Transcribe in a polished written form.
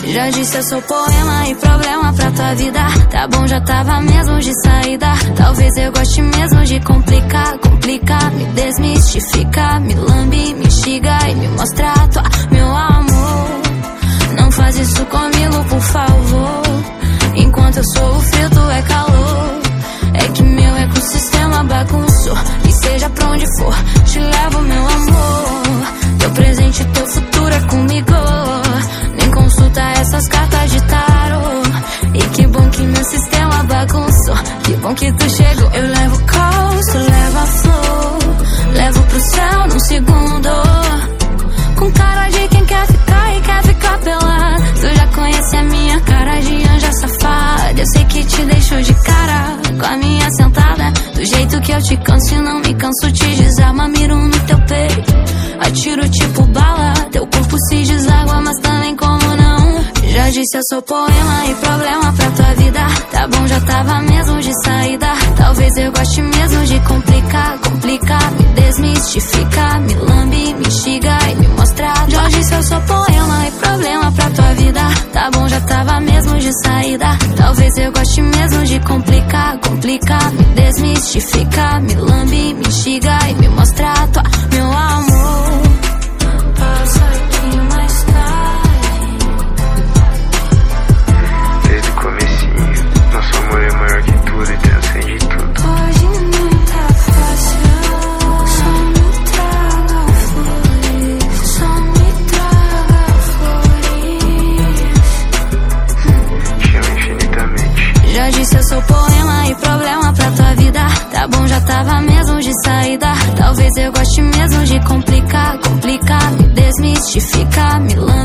Já disse eu sou poema e problema pra tua vida. Tá bom, já tava mesmo de saída. Talvez eu goste mesmo de complicar, me desmistificar, me lambe, me instiga e me mostrar tua, meu amor. Não faz isso comigo, por favor. Enquanto eu sou o frio, tu é calor. É que meu ecossistema bagunçou. E seja pra onde for, te levo, meu amor. Teu presente e teu futuro é comigo. Nem consulta essas cartas de tarô. E que bom que meu sistema bagunçou. Que bom que tu chegou. Eu levo o caos, tu leva a flor. Levo pro céu num segundo. Com cara de quem quer ficar e quer ficar pelado. Tu já conhece a minha cara de anja safada. Eu sei que te deixo de cara com a minha sentada. Do jeito que eu te canso e não me canso, te desarma, miro no teu peito. Atiro tipo bala, teu corpo se deságua, mas também como não. Já disse eu sou poema e problema pra tua vida. Tá bom, já tava mesmo de saída. Talvez eu goste mesmo de complicar, me desmistificar, me lambe, me instiga e me mostrar. Já disse eu sou poema e problema pra tua vida. Tá bom, já tava mesmo de saída. Talvez eu goste mesmo de complicar, me desmistificar, me lambe, me instiga e me mostrar tua, meu amor. Passa aqui mais tarde. Desde o comecinho, nosso amor é maior que tudo e transcende tudo. Hoje não tá fácil. Só me traga flores. Só me traga flores. Te amo infinitamente. Já disse eu sou poema e problema pra tua vida. Tá bom, já tava mesmo de saída. Talvez eu goste mesmo de complicar, me desmistificar, me lançar.